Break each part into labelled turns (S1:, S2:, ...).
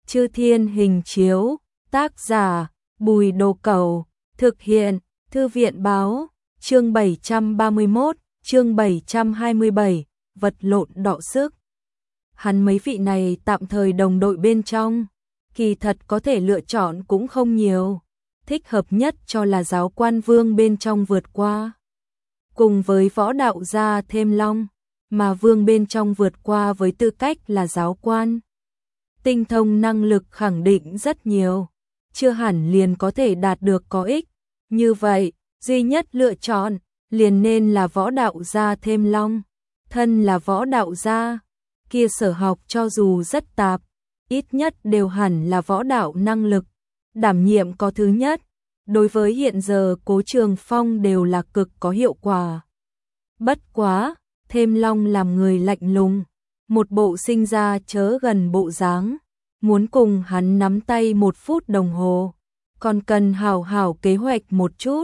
S1: Chư Thiên Hình Chiếu, tác giả Bùi Đồ Cẩu, thực hiện Thư viện Báo, chương 731, chương 727, vật lộn đọ sức. Hắn mấy vị này tạm thời đồng đội bên trong, kỳ thật có thể lựa chọn cũng không nhiều, thích hợp nhất cho là Giáo Quan Vương bên trong vượt qua. Cùng với Võ Đạo gia thêm Long, mà Vương bên trong vượt qua với tư cách là giáo quan. Tinh thông năng lực khẳng định rất nhiều, chưa hẳn liền có thể đạt được có ích. Như vậy, duy nhất lựa chọn liền nên là Võ Đạo gia thêm Long. Thân là Võ Đạo gia, kia sở học cho dù rất tạp, ít nhất đều hẳn là võ đạo năng lực, đảm nhiệm có thứ nhất. Đối với hiện giờ Cố Trường Phong đều là cực có hiệu quả. Bất quá, thêm Long làm người lạnh lùng, một bộ sinh ra chớ gần bộ dáng, muốn cùng hắn nắm tay 1 phút đồng hồ, còn cần hảo hảo kế hoạch một chút.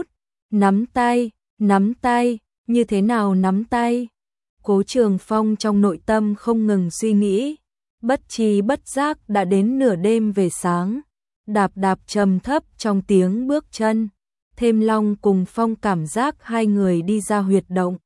S1: Nắm tay, như thế nào nắm tay? Cố Trường Phong trong nội tâm không ngừng suy nghĩ, bất tri bất giác đã đến nửa đêm về sáng, đạp đạp trầm thấp trong tiếng bước chân, thêm Long cùng Phong cảm giác hai người đi ra huyệt động.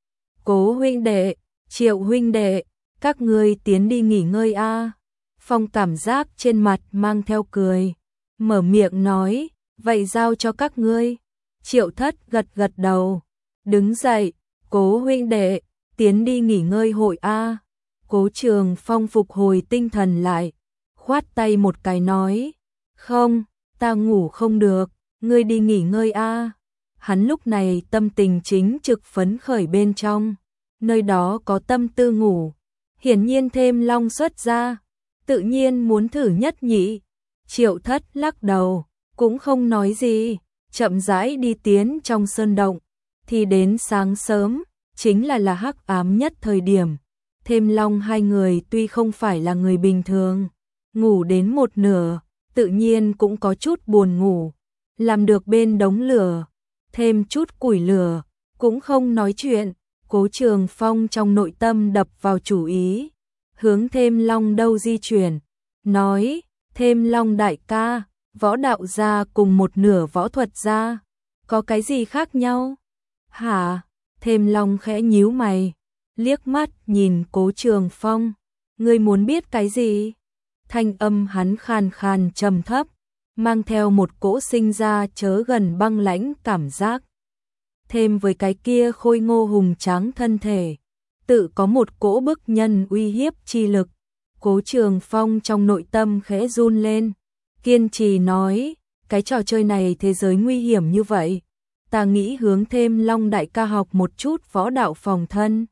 S1: Cố huynh đệ, Triệu huynh đệ, các ngươi tiến đi nghỉ ngơi a. Phong cảm giác trên mặt mang theo cười, mở miệng nói, vậy giao cho các ngươi. Triệu Thất gật gật đầu, đứng dậy, Cố huynh đệ, tiến đi nghỉ ngơi hội a. Cố Trường Phong phục hồi tinh thần lại, khoát tay một cái nói, không, ta ngủ không được, ngươi đi nghỉ ngơi a. Hắn lúc này tâm tình chính trực phấn khởi bên trong, nơi đó có tâm tư ngủ. Hiển nhiên thêm Long xuất ra, tự nhiên muốn thử nhất nhị. Triệu Thất lắc đầu, cũng không nói gì, chậm rãi đi tiến trong sơn động, thì đến sáng sớm, chính là hắc ám nhất thời điểm. Thêm Long hai người tuy không phải là người bình thường, ngủ đến một nửa, tự nhiên cũng có chút buồn ngủ, làm được bên đống lửa, thêm chút củi lửa, cũng không nói chuyện. Cố Trường Phong trong nội tâm đập vào chủ ý, hướng thêm Long đâu di chuyển, nói, thêm Long đại ca, võ đạo gia cùng một nửa võ thuật gia, có cái gì khác nhau? Hả? Thêm Long khẽ nhíu mày, liếc mắt nhìn Cố Trường Phong, ngươi muốn biết cái gì? Thanh âm hắn khàn khàn trầm thấp, mang theo một cỗ sinh ra chớ gần băng lãnh cảm giác. Thêm với cái kia khôi ngô hùng tráng thân thể, tự có một cỗ bức nhân uy hiếp chi lực. Cố Trường Phong trong nội tâm khẽ run lên, kiên trì nói, cái trò chơi này thế giới nguy hiểm như vậy, ta nghĩ hướng thêm Long đại ca học một chút võ đạo phòng thân.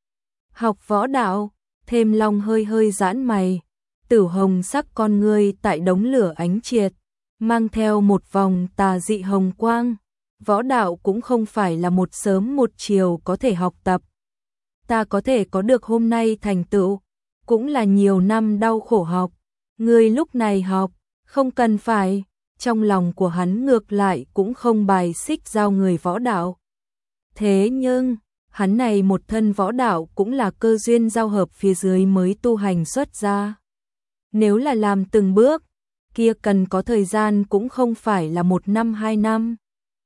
S1: Học võ đạo? Thêm Long hơi hơi giãn mày, tử hồng sắc con ngươi tại đống lửa ánh triệt, mang theo một vòng tà dị hồng quang. Võ đạo cũng không phải là một sớm một chiều có thể học tập. Ta có thể có được hôm nay thành tựu, cũng là nhiều năm đau khổ học. Ngươi lúc này học, không cần phải. Trong lòng của hắn ngược lại cũng không bài xích giao người võ đạo. Thế nhưng, hắn này một thân võ đạo cũng là cơ duyên giao hợp phía dưới mới tu hành xuất ra. Nếu là làm từng bước, kia cần có thời gian cũng không phải là 1 năm 2 năm.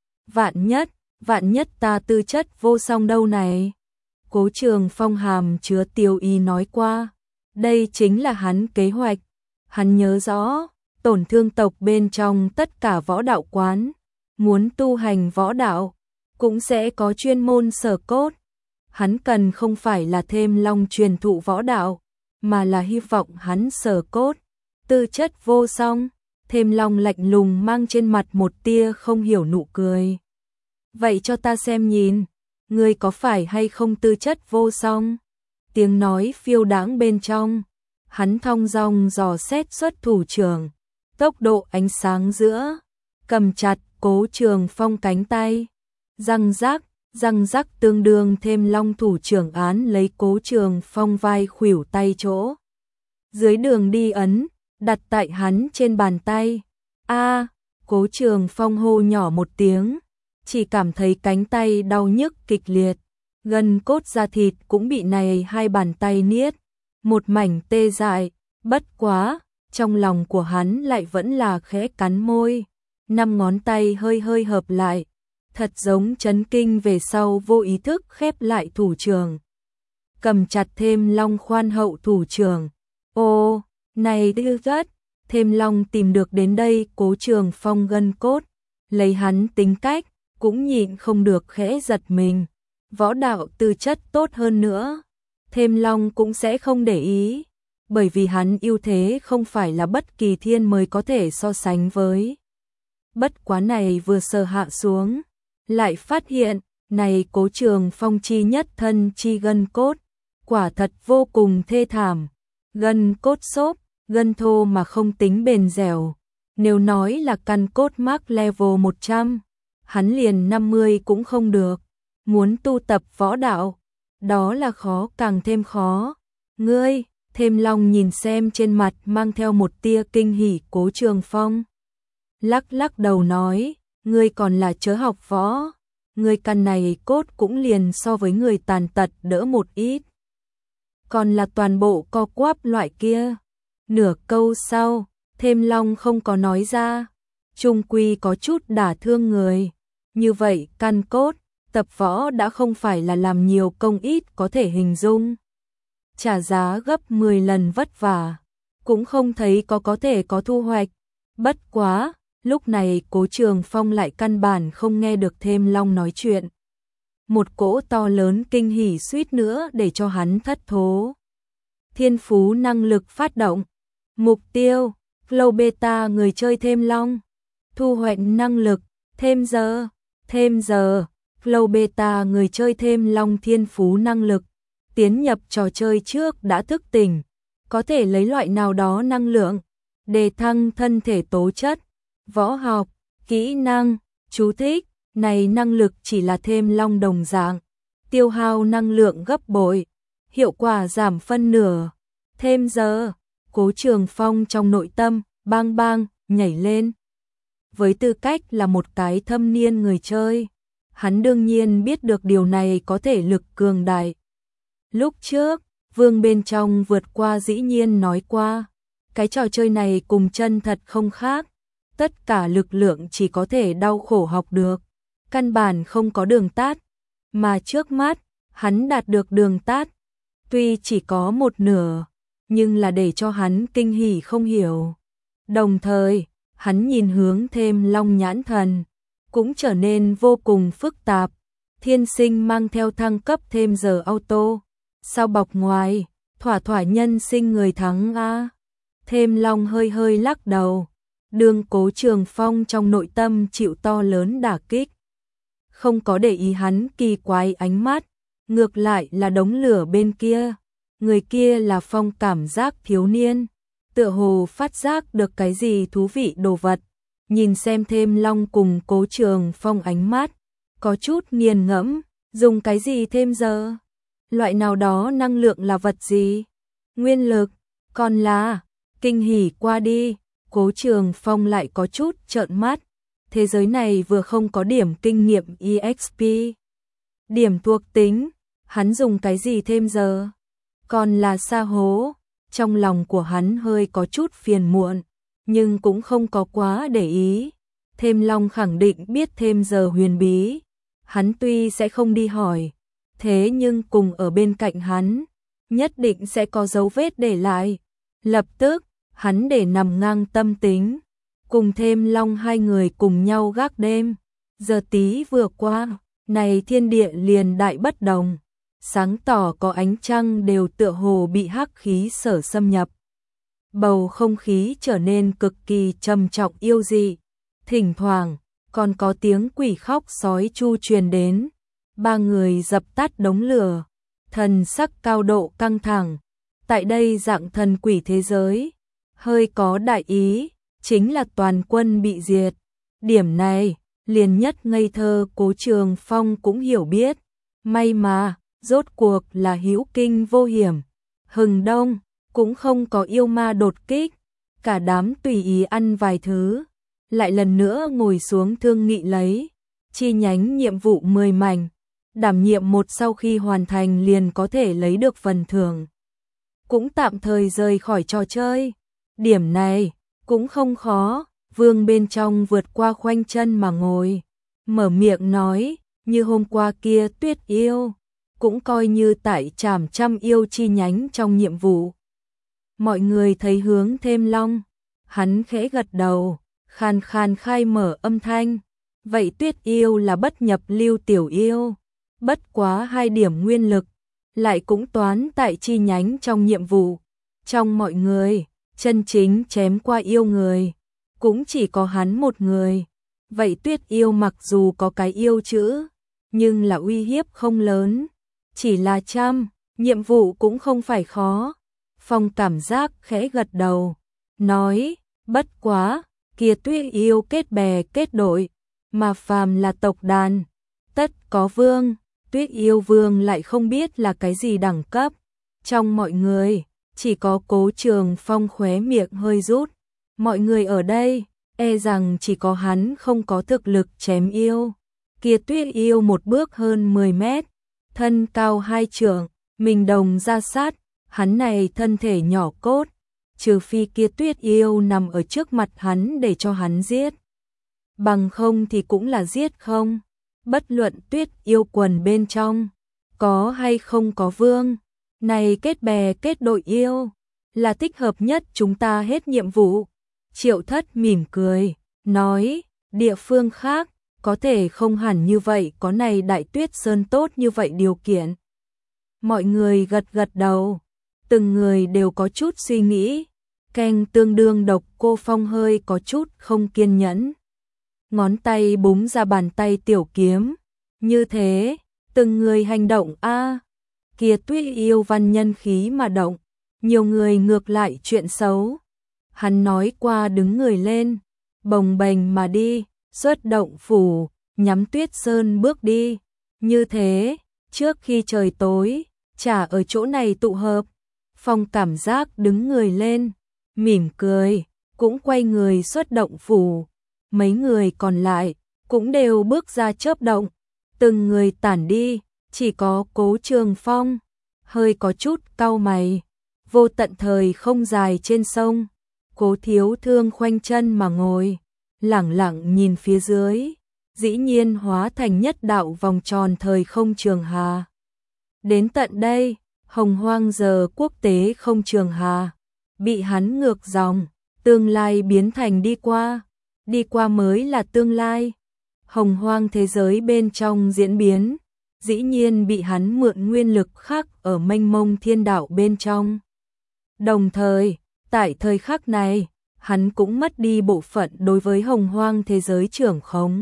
S1: Vạn nhất ta tư chất vô song đâu này. Cố Trường Phong hàm chứa tiêu ý nói qua, đây chính là hắn kế hoạch. Hắn nhớ rõ, tổn thương tộc bên trong tất cả võ đạo quán, muốn tu hành võ đạo, cũng sẽ có chuyên môn sở cốt. Hắn cần không phải là thêm Long truyền thụ võ đạo, mà là hy vọng hắn sở cốt, tư chất vô song. Thêm Long lạnh lùng mang trên mặt một tia không hiểu nụ cười. Vậy cho ta xem nhìn, ngươi có phải hay không tư chất vô song? Tiếng nói phiêu đãng bên trong, hắn thong dong dò xét xuất thủ trưởng, tốc độ ánh sáng giữa, cầm chặt Cố Trường Phong cánh tay, răng rắc tương đương thêm Long thủ trưởng án lấy Cố Trường Phong vai khuỷu tay chỗ. Dưới đường đi ấn, đặt tại hắn trên bàn tay. A, Cố Trường Phong hô nhỏ một tiếng, chỉ cảm thấy cánh tay đau nhức kịch liệt, gân cốt da thịt cũng bị này hai bàn tay niết, một mảnh tê dại. Bất quá, trong lòng của hắn lại vẫn là khẽ cắn môi, 5 ngón tay hơi hơi hợp lại, thật giống chấn kinh về sau vô ý thức khép lại thủ trưởng. Cầm chặt Thêm Long khoan hậu thủ trưởng. Ô, này đưa rất, Thêm Long tìm được đến đây Cố Trường Phong gân cốt, lấy hắn tính cách, cũng nhịn không được khẽ giật mình. Võ đạo tư chất tốt hơn nữa, Thêm Long cũng sẽ không để ý, bởi vì hắn ưu thế không phải là bất kỳ thiên mới có thể so sánh với. Bất quá này vừa sờ hạ xuống, lại phát hiện, này Cố Trường Phong chi nhất thân chi gân cốt, quả thật vô cùng thê thảm, gân cốt xốp, gân thô mà không tính bền dẻo. Nếu nói là căn cốt mark level 100, hắn liền 50 cũng không được. Muốn tu tập võ đạo, đó là khó càng thêm khó. Ngươi, Thêm Long nhìn xem trên mặt mang theo một tia kinh hỉ Cố Trường Phong. Lắc lắc đầu nói, ngươi còn là chớ học võ, ngươi căn này cốt cũng liền so với người tàn tật đỡ một ít. Còn là toàn bộ co quắp loại kia. Nửa câu sau, Thêm Long không có nói ra, chung quy có chút đả thương người. Như vậy căn cốt, tập võ đã không phải là làm nhiều công ít có thể hình dung. Trả giá gấp 10 lần vất vả, cũng không thấy có thể có thu hoạch. Bất quá, lúc này Cố Trường Phong lại căn bản không nghe được Thêm Long nói chuyện. Một cỗ to lớn kinh hỉ suýt nữa để cho hắn thất thố. Thiên phú năng lực phát động. Mục tiêu, Flow Beta người chơi Thêm Long. Thu hoạch năng lực, thêm giờ, Flow Beta người chơi Thêm Long thiên phú năng lực. Tiến nhập trò chơi trước đã thức tỉnh, có thể lấy loại nào đó năng lượng, đề thăng thân thể tố chất, võ học, kỹ năng, chú thích, này năng lực chỉ là Thêm Long đồng dạng, tiêu hao năng lượng gấp bội, hiệu quả giảm phân nửa. Thêm giờ, Cố Trường Phong trong nội tâm, bang bang, nhảy lên. Với tư cách là một cái thâm niên người chơi, hắn đương nhiên biết được điều này có thể lực cường đại. Lúc trước, Vương bên trong vượt qua dĩ nhiên nói qua, cái trò chơi này cùng chân thật không khác, tất cả lực lượng chỉ có thể đau khổ học được, căn bản không có đường tắt, mà trước mắt, hắn đạt được đường tắt, tuy chỉ có một nửa, nhưng là để cho hắn kinh hỉ không hiểu. Đồng thời, hắn nhìn hướng Thêm Long nhãn thần, cũng trở nên vô cùng phức tạp, thiên sinh mang theo thăng cấp thêm giờ auto. Sao bọc ngoài, thỏa nhân sinh người thắng a. Thêm Long hơi hơi lắc đầu, đường Cố Trường Phong trong nội tâm chịu to lớn đả kích. Không có để ý hắn kỳ quái ánh mắt, ngược lại là đống lửa bên kia. Người kia là Phong cảm giác thiếu niên, tựa hồ phát giác được cái gì thú vị đồ vật. Nhìn xem Thêm Long cùng Cố Trường Phong ánh mắt, có chút nghiền ngẫm, dùng cái gì thêm giờ? Loại nào đó năng lượng là vật gì? Nguyên lực, còn là, kinh hỉ qua đi, Cố Trường Phong lại có chút trợn mắt. Thế giới này vừa không có điểm kinh nghiệm EXP, điểm thuộc tính, hắn dùng cái gì thêm giờ? Còn là sa hố, trong lòng của hắn hơi có chút phiền muộn, nhưng cũng không có quá để ý. Thêm Long khẳng định biết thêm giờ huyền bí, hắn tuy sẽ không đi hỏi, thế nhưng cùng ở bên cạnh hắn, nhất định sẽ có dấu vết để lại. Lập tức, hắn để nằm ngang tâm tính, cùng Thêm Long hai người cùng nhau gác đêm. Giờ tí vừa qua, này thiên địa liền đại bất đồng, sáng tỏ có ánh trăng đều tựa hồ bị hắc khí sở xâm nhập. Bầu không khí trở nên cực kỳ trầm trọng yêu dị, thỉnh thoảng còn có tiếng quỷ khóc sói chu truyền đến. Ba người dập tắt đống lửa, thần sắc cao độ căng thẳng. Tại đây dạng thần quỷ thế giới, hơi có đại ý, chính là toàn quân bị diệt. Điểm này, liền nhất ngây thơ Cố Trường Phong cũng hiểu biết. May mà, rốt cuộc là hữu kinh vô hiểm. Hừng đông, cũng không có yêu ma đột kích. Cả đám tùy ý ăn vài thứ, lại lần nữa ngồi xuống thương nghị lấy. Chi nhánh nhiệm vụ 10 mảnh. Đảm nhiệm một sau khi hoàn thành liền có thể lấy được phần thưởng. Cũng tạm thời rời khỏi trò chơi. Điểm này cũng không khó, vương bên trong vượt qua khoanh chân mà ngồi, mở miệng nói, như hôm qua kia Tuyết yêu, cũng coi như tại trảm trăm yêu chi nhánh trong nhiệm vụ. Mọi người thấy Hướng Thêm Long, hắn khẽ gật đầu, khàn khàn khai mở âm thanh, vậy Tuyết yêu là bất nhập lưu tiểu yêu, bất quá 2 điểm nguyên lực, lại cũng toán tại chi nhánh trong nhiệm vụ. Trong mọi người, chân chính chém qua yêu người, cũng chỉ có hắn một người. Vậy Tuyết yêu mặc dù có cái yêu chữ, nhưng là uy hiếp không lớn, chỉ là nhiệm vụ cũng không phải khó. Phong cảm giác khẽ gật đầu, nói, bất quá, kia Tuyết yêu kết bè kết đội, mà phàm là tộc đàn, tất có vương, Tuyết yêu vương lại không biết là cái gì đẳng cấp. Trong mọi người, chỉ có Cố Trường Phong khóe miệng hơi rút, mọi người ở đây, e rằng chỉ có hắn không có thực lực chém yêu. Kia Tuyết yêu một bước hơn 10 mét, thân cao 2 trượng, mình đồng ra sát, hắn này thân thể nhỏ cốt, trừ phi kia Tuyết yêu nằm ở trước mặt hắn để cho hắn giết. Bằng không thì cũng là giết không, bất luận Tuyết yêu quần bên trong, có hay không có vương, này kết bè kết đội yêu, là thích hợp nhất chúng ta hết nhiệm vụ. Triệu Thất mỉm cười, nói, địa phương khác, có thể không hẳn như vậy, có này Đại Tuyết Sơn tốt như vậy điều kiện. Mọi người gật gật đầu, từng người đều có chút suy nghĩ, Keng tương đương Độc Cô Phong hơi có chút không kiên nhẫn. Ngón tay búng ra bàn tay tiểu kiếm, như thế, từng người hành động a. Kia Tuyết yêu văn nhân khí mà động, nhiều người ngược lại chuyện xấu. Hắn nói qua đứng người lên, bồng bềnh mà đi, xuất động phủ, nhắm Tuyết Sơn bước đi. Như thế, trước khi trời tối, chả ở chỗ này tụ hợp. Phong cảm giác đứng người lên, mỉm cười, cũng quay người xuất động phủ. Mấy người còn lại, cũng đều bước ra chớp động, từng người tản đi, chỉ có Cố Trường Phong, hơi có chút cau mày. Vô tận thời không dài trên sông, Cố Thiếu Thương khoanh chân mà ngồi, lẳng lặng nhìn phía dưới, dĩ nhiên hóa thành nhất đạo vòng tròn thời không trường hà. Đến tận đây, Hồng Hoang giờ quốc tế không trường hà, bị hắn ngược dòng, tương lai biến thành đi qua mới là tương lai. Hồng Hoang thế giới bên trong diễn biến, dĩ nhiên bị hắn mượn nguyên lực khác ở mênh mông thiên đạo bên trong. Đồng thời, tại thời khắc này, hắn cũng mất đi bộ phận đối với Hồng Hoang thế giới trưởng khống.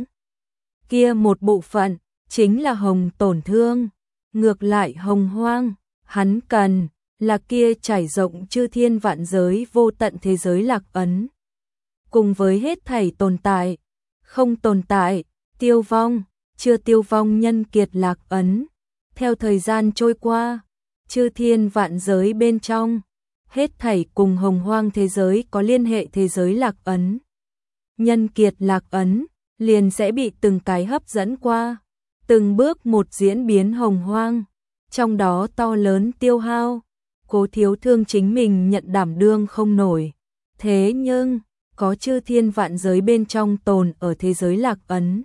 S1: Kia một bộ phận, chính là Hồng Tổn Thương. Ngược lại Hồng Hoang, hắn cần là kia trải rộng chư thiên vạn giới vô tận thế giới lạc ấn. Cùng với hết thảy tồn tại, không tồn tại, tiêu vong, chưa tiêu vong nhân kiệt lạc ấn. Theo thời gian trôi qua, chư thiên vạn giới bên trong, hết thảy cùng Hồng Hoang thế giới có liên hệ thế giới lạc ấn. Nhân kiệt lạc ấn, liền sẽ bị từng cái hấp dẫn qua, từng bước một diễn biến Hồng Hoang, trong đó to lớn tiêu hao, Cố Thiếu Thương chính mình nhận đảm đương không nổi. Thế nhưng, có chư thiên vạn giới bên trong tồn ở thế giới lạc ấn.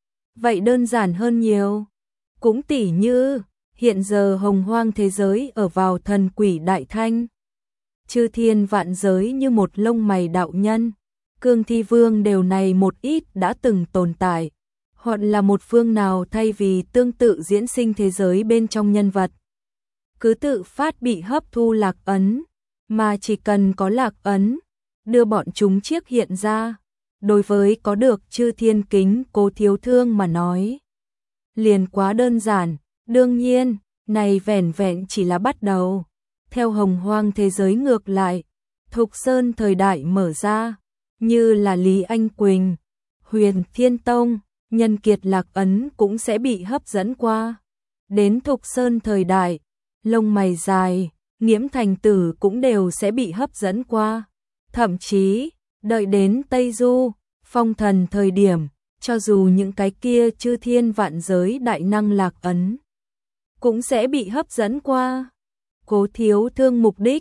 S1: Vậy đơn giản hơn nhiều. Cũng tỉ như, hiện giờ Hồng Hoang thế giới ở vào thần quỷ đại thanh. Chư thiên vạn giới như một lông mày đạo nhân, Cương Thi Vương đều này một ít đã từng tồn tại. Hoặc là một phương nào thay vì tương tự diễn sinh thế giới bên trong nhân vật, cứ tự phát bị hấp thu lạc ấn, mà chỉ cần có lạc ấn, đưa bọn chúng chiếc hiện ra. Đối với có được chư thiên kính Cố Thiếu Thương mà nói, liền quá đơn giản. Đương nhiên, này vẻn vẹn chỉ là bắt đầu. Theo Hồng Hoang thế giới ngược lại, Thục Sơn thời đại mở ra, như là Lý Anh Quỳnh, Huyền Thiên Tông, nhân kiệt lạc ấn cũng sẽ bị hấp dẫn qua. Đến Thục Sơn thời đại, lông mày dài, Nghiễm Thành Tử cũng đều sẽ bị hấp dẫn qua. Thậm chí, đợi đến Tây Du, Phong Thần thời điểm, cho dù những cái kia chư thiên vạn giới đại năng lạc ấn, cũng sẽ bị hấp dẫn qua. Cố Thiếu Thương mục đích,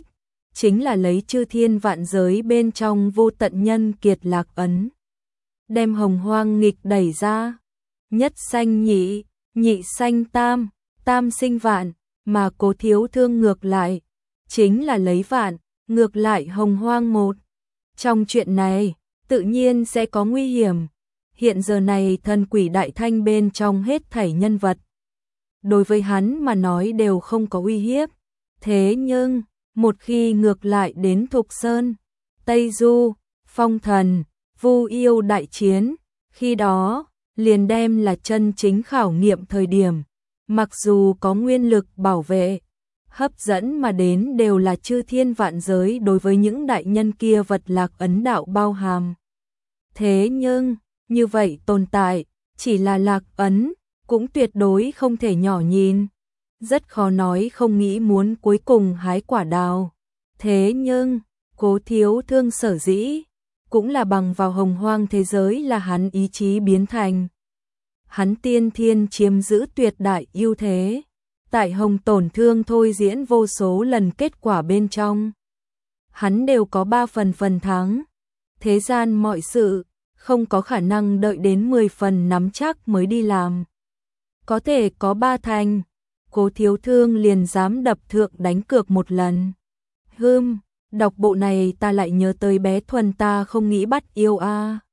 S1: chính là lấy chư thiên vạn giới bên trong vô tận nhân kiệt lạc ấn. Đem hồng hoang nghịch đẩy ra, nhất sanh nhị, nhị sanh tam, tam sinh vạn, mà Cố Thiếu Thương ngược lại, chính là lấy vạn, ngược lại hồng hoang một. Trong chuyện này, tự nhiên sẽ có nguy hiểm. Hiện giờ này thần quỷ đại thanh bên trong hết thảy nhân vật, đối với hắn mà nói đều không có uy hiếp. Thế nhưng, một khi ngược lại đến Thục Sơn, Tây Du, Phong Thần, Vu Yêu đại chiến, khi đó, liền đem là chân chính khảo nghiệm thời điểm. Mặc dù có nguyên lực bảo vệ, hấp dẫn mà đến đều là chư thiên vạn giới đối với những đại nhân kia vật lạc ấn đạo bao hàm. Thế nhưng, như vậy tồn tại, chỉ là lạc ấn, cũng tuyệt đối không thể nhỏ nhìn. Rất khó nói không nghĩ muốn cuối cùng hái quả đào. Thế nhưng, Cố Thiếu Thương sở dĩ, cũng là bằng vào hồng hoang thế giới là hắn ý chí biến thành. Hắn tiên thiên chiếm giữ tuyệt đại ưu thế. Tại hồng tổn thương thôi diễn vô số lần kết quả bên trong. Hắn đều có 3 phần thắng. Thế gian mọi sự, không có khả năng đợi đến 10 phần nắm chắc mới đi làm. Có thể có 3 thành, Cố Thiếu Thương liền dám đập thượng đánh cược một lần. Đọc bộ này ta lại nhớ tới bé Thuần ta không nghĩ bắt yêu a.